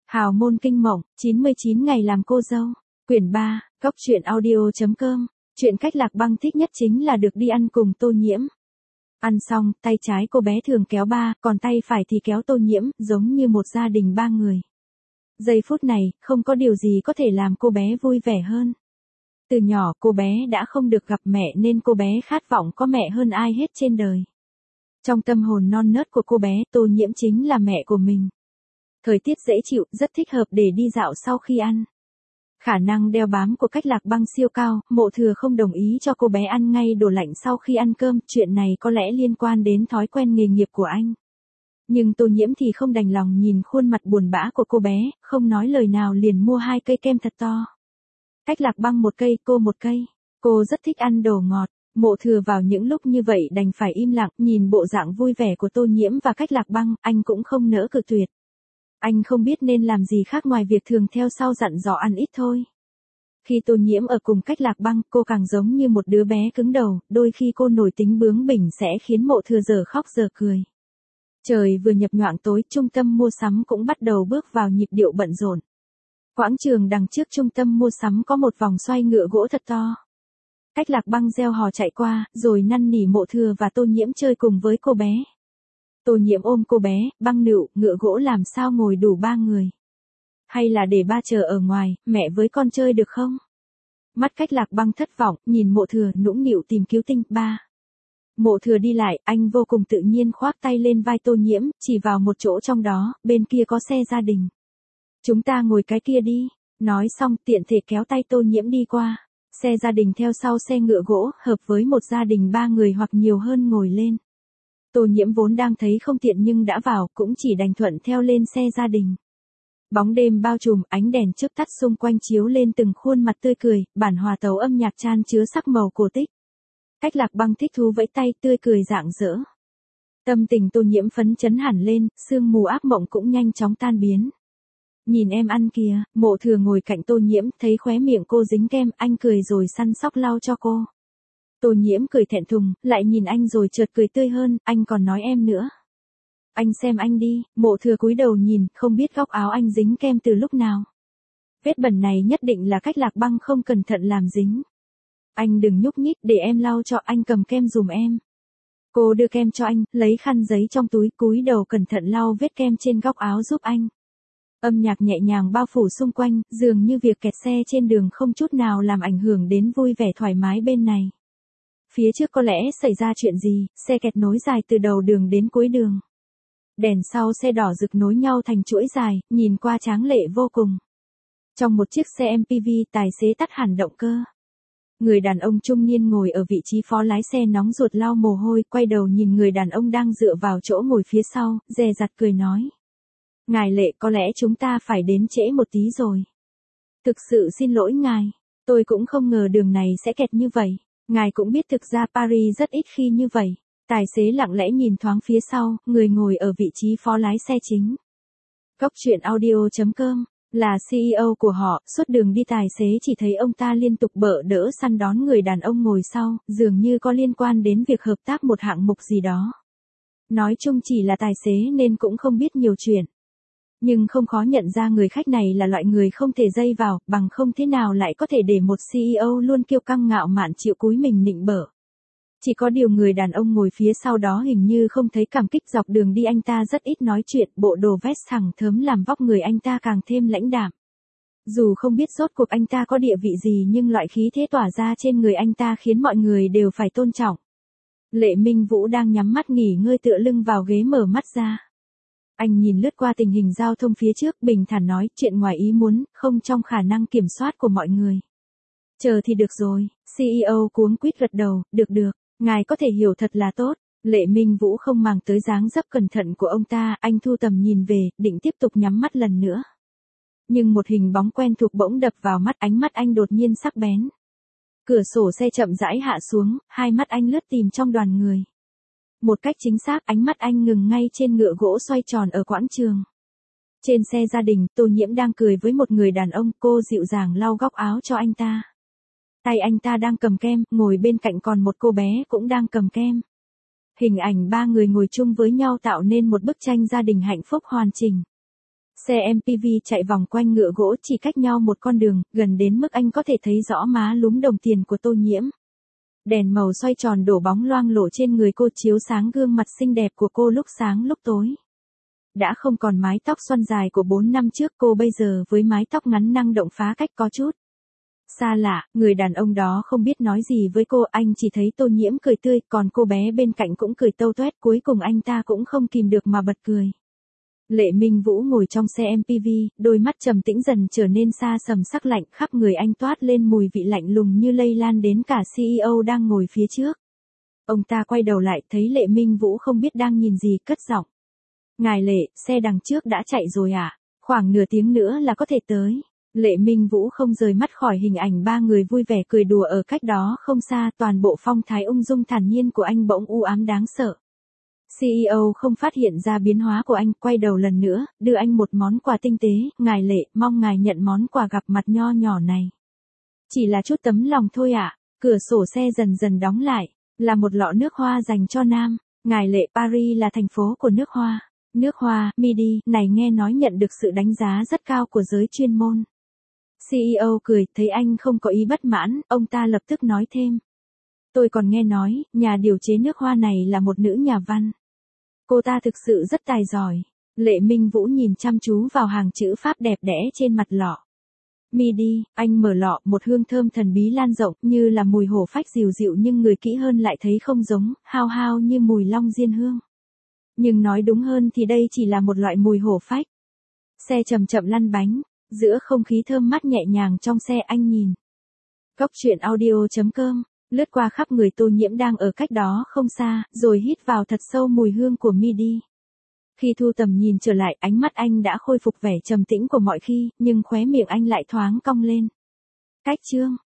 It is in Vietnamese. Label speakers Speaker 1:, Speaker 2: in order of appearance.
Speaker 1: Hào môn kinh mộng, 99 ngày làm cô dâu. Quyển 3, Cốc truyện audio.com. Chuyện Cách Lạc Băng thích nhất chính là được đi ăn cùng Tô Nhiễm. Ăn xong, tay trái cô bé thường kéo ba, còn tay phải thì kéo Tô Nhiễm, giống như một gia đình ba người. Giây phút này, không có điều gì có thể làm cô bé vui vẻ hơn. Từ nhỏ cô bé đã không được gặp mẹ nên cô bé khát vọng có mẹ hơn ai hết trên đời. Trong tâm hồn non nớt của cô bé, Tô Nhiễm chính là mẹ của mình. Thời tiết dễ chịu, rất thích hợp để đi dạo sau khi ăn. Khả năng đeo bám của Cách Lạc Băng siêu cao, Mộ Thừa không đồng ý cho cô bé ăn ngay đồ lạnh sau khi ăn cơm, chuyện này có lẽ liên quan đến thói quen nghề nghiệp của anh. Nhưng Tô Nhiễm thì không đành lòng nhìn khuôn mặt buồn bã của cô bé, không nói lời nào liền mua 2 cây kem thật to. Cách Lạc Băng 1 cây, cô 1 cây. Cô rất thích ăn đồ ngọt. Mộ Thừa vào những lúc như vậy đành phải im lặng, nhìn bộ dạng vui vẻ của Tô Nhiễm và Cách Lạc Băng, anh cũng không nỡ cự tuyệt. Anh không biết nên làm gì khác ngoài việc thường theo sau dặn dò ăn ít thôi. Khi Tô Nhiễm ở cùng Cách Lạc Băng, cô càng giống như một đứa bé cứng đầu, đôi khi cô nổi tính bướng bỉnh sẽ khiến Mộ Thừa giờ khóc giờ cười. Trời vừa nhập nhoạng tối, trung tâm mua sắm cũng bắt đầu bước vào nhịp điệu bận rộn. Quảng trường đằng trước trung tâm mua sắm có một vòng xoay ngựa gỗ thật to. Cách Lạc Băng reo hò chạy qua, rồi năn nỉ Mộ Thừa và Tô Nhiễm chơi cùng với cô bé. Tô Nhiễm ôm cô bé, Băng nựu, ngựa gỗ làm sao ngồi đủ 3 người. Hay là để ba chờ ở ngoài, mẹ với con chơi được không? Mắt Cách Lạc Băng thất vọng, nhìn Mộ Thừa nũng nịu tìm cứu tinh, ba. Mộ Thừa đi lại, anh vô cùng tự nhiên khoác tay lên vai Tô Nhiễm, chỉ vào một chỗ trong đó, bên kia có xe gia đình. Chúng ta ngồi cái kia đi. Nói xong tiện thể kéo tay Tô Nhiễm đi qua. Xe gia đình theo sau xe ngựa gỗ, hợp với một gia đình 3 người hoặc nhiều hơn ngồi lên. Tô Nhiễm vốn đang thấy không tiện nhưng đã vào, cũng chỉ đành thuận theo lên xe gia đình. Bóng đêm bao trùm, ánh đèn chớp tắt xung quanh chiếu lên từng khuôn mặt tươi cười, bản hòa tấu âm nhạc chan chứa sắc màu cổ tích. Cách Lạc Băng thích thú vẫy tay tươi cười rạng rỡ. Tâm tình Tô Nhiễm phấn chấn hẳn lên, sương mù ác mộng cũng nhanh chóng tan biến. Nhìn em ăn kìa. Mộ Thừa ngồi cạnh Tô Nhiễm, thấy khóe miệng cô dính kem, anh cười rồi săn sóc lau cho cô. Tô Nhiễm cười thẹn thùng, lại nhìn anh rồi chợt cười tươi hơn, anh còn nói em nữa. Anh xem anh đi. Mộ Thừa cúi đầu nhìn, không biết góc áo anh dính kem từ lúc nào. Vết bẩn này nhất định là Cách Lạc Băng không cẩn thận làm dính. Anh đừng nhúc nhích, để em lau cho, anh cầm kem dùm em. Cô đưa kem cho anh, lấy khăn giấy trong túi, cúi đầu cẩn thận lau vết kem trên góc áo giúp anh. Âm nhạc nhẹ nhàng bao phủ xung quanh, dường như việc kẹt xe trên đường không chút nào làm ảnh hưởng đến vui vẻ thoải mái bên này. Phía trước có lẽ xảy ra chuyện gì, xe kẹt nối dài từ đầu đường đến cuối đường. Đèn sau xe đỏ rực nối nhau thành chuỗi dài, nhìn qua tráng lệ vô cùng. Trong một chiếc xe MPV, tài xế tắt hẳn động cơ. Người đàn ông trung niên ngồi ở vị trí phó lái xe nóng ruột lau mồ hôi, quay đầu nhìn người đàn ông đang dựa vào chỗ ngồi phía sau, dè dặt cười nói. Ngài Lệ, có lẽ chúng ta phải đến trễ một tí rồi. Thực sự xin lỗi ngài, tôi cũng không ngờ đường này sẽ kẹt như vậy. Ngài cũng biết thực ra Paris rất ít khi như vậy. Tài xế lặng lẽ nhìn thoáng phía sau, người ngồi ở vị trí phó lái xe chính. Cốc truyện audio.com, là CEO của họ, suốt đường đi tài xế chỉ thấy ông ta liên tục bợ đỡ săn đón người đàn ông ngồi sau, dường như có liên quan đến việc hợp tác một hạng mục gì đó. Nói chung chỉ là tài xế nên cũng không biết nhiều chuyện. Nhưng không khó nhận ra người khách này là loại người không thể dây vào, bằng không thế nào lại có thể để một CEO luôn kiêu căng ngạo mạn chịu cúi mình nịnh bợ. Chỉ có điều người đàn ông ngồi phía sau đó hình như không thấy cảm kích, dọc đường đi anh ta rất ít nói chuyện, bộ đồ vest thẳng thớm làm vóc người anh ta càng thêm lãnh đạm. Dù không biết rốt cuộc anh ta có địa vị gì nhưng loại khí thế tỏa ra trên người anh ta khiến mọi người đều phải tôn trọng. Lệ Minh Vũ đang nhắm mắt nghỉ ngơi tựa lưng vào ghế mở mắt ra. Anh nhìn lướt qua tình hình giao thông phía trước, bình thản nói, chuyện ngoài ý muốn, không trong khả năng kiểm soát của mọi người. Chờ thì được rồi. CEO cuống quýt gật đầu, được, ngài có thể hiểu thật là tốt. Lệ Minh Vũ không màng tới dáng dấp cẩn thận của ông ta, anh thu tầm nhìn về, định tiếp tục nhắm mắt lần nữa. Nhưng một hình bóng quen thuộc bỗng đập vào mắt, ánh mắt anh đột nhiên sắc bén. Cửa sổ xe chậm rãi hạ xuống, hai mắt anh lướt tìm trong đoàn người. Một cách chính xác, ánh mắt anh ngừng ngay trên ngựa gỗ xoay tròn ở quảng trường. Trên xe gia đình, Tô Nhiễm đang cười với một người đàn ông, cô dịu dàng lau góc áo cho anh ta. Tay anh ta đang cầm kem, ngồi bên cạnh còn một cô bé cũng đang cầm kem. Hình ảnh 3 người ngồi chung với nhau tạo nên một bức tranh gia đình hạnh phúc hoàn chỉnh. Xe MPV chạy vòng quanh ngựa gỗ chỉ cách nhau một con đường, gần đến mức anh có thể thấy rõ má lúm đồng tiền của Tô Nhiễm. Đèn màu xoay tròn đổ bóng loang lổ trên người cô chiếu sáng gương mặt xinh đẹp của cô lúc sáng lúc tối. Đã không còn mái tóc xoăn dài của 4 năm trước, cô bây giờ với mái tóc ngắn năng động phá cách có chút xa lạ. Người đàn ông đó không biết nói gì với cô, anh chỉ thấy Tô Nhiễm cười tươi, còn cô bé bên cạnh cũng cười tâu toét, cuối cùng anh ta cũng không kìm được mà bật cười. Lệ Minh Vũ ngồi trong xe MPV, đôi mắt trầm tĩnh dần trở nên xa sầm sắc lạnh, khắp người anh toát lên mùi vị lạnh lùng như lây lan đến cả CEO đang ngồi phía trước. Ông ta quay đầu lại, thấy Lệ Minh Vũ không biết đang nhìn gì, cất giọng. Ngài Lệ, xe đằng trước đã chạy rồi à? Khoảng nửa tiếng nữa là có thể tới. Lệ Minh Vũ không rời mắt khỏi hình ảnh ba người vui vẻ cười đùa ở cách đó không xa, toàn bộ phong thái ung dung thản nhiên của anh bỗng u ám đáng sợ. CEO không phát hiện ra biến hóa của anh, quay đầu lần nữa, đưa anh một món quà tinh tế. Ngài Lệ, mong ngài nhận món quà gặp mặt nho nhỏ này. Chỉ là chút tấm lòng thôi ạ. Cửa sổ xe dần dần đóng lại, là một lọ nước hoa dành cho nam. Ngài Lệ, Paris là thành phố của nước hoa. Nước hoa, Midi, này nghe nói nhận được sự đánh giá rất cao của giới chuyên môn. CEO cười, thấy anh không có ý bất mãn, ông ta lập tức nói thêm. Tôi còn nghe nói, nhà điều chế nước hoa này là một nữ nhà văn. Cô ta thực sự rất tài giỏi. Lệ Minh Vũ nhìn chăm chú vào hàng chữ Pháp đẹp đẽ trên mặt lọ. Midi, anh mở lọ, một hương thơm thần bí lan rộng, như là mùi hổ phách dịu dịu nhưng người kỹ hơn lại thấy không giống, hao hao như mùi long diên hương. Nhưng nói đúng hơn thì đây chỉ là một loại mùi hổ phách. Xe chậm chậm lăn bánh, giữa không khí thơm mát nhẹ nhàng trong xe, anh nhìn. Góc truyện audio.com, lướt qua khắp người Tô Nhiễm đang ở cách đó không xa, rồi hít vào thật sâu mùi hương của Midi. Khi thu tầm nhìn trở lại, ánh mắt anh đã khôi phục vẻ trầm tĩnh của mọi khi, nhưng khóe miệng anh lại thoáng cong lên. Cách chương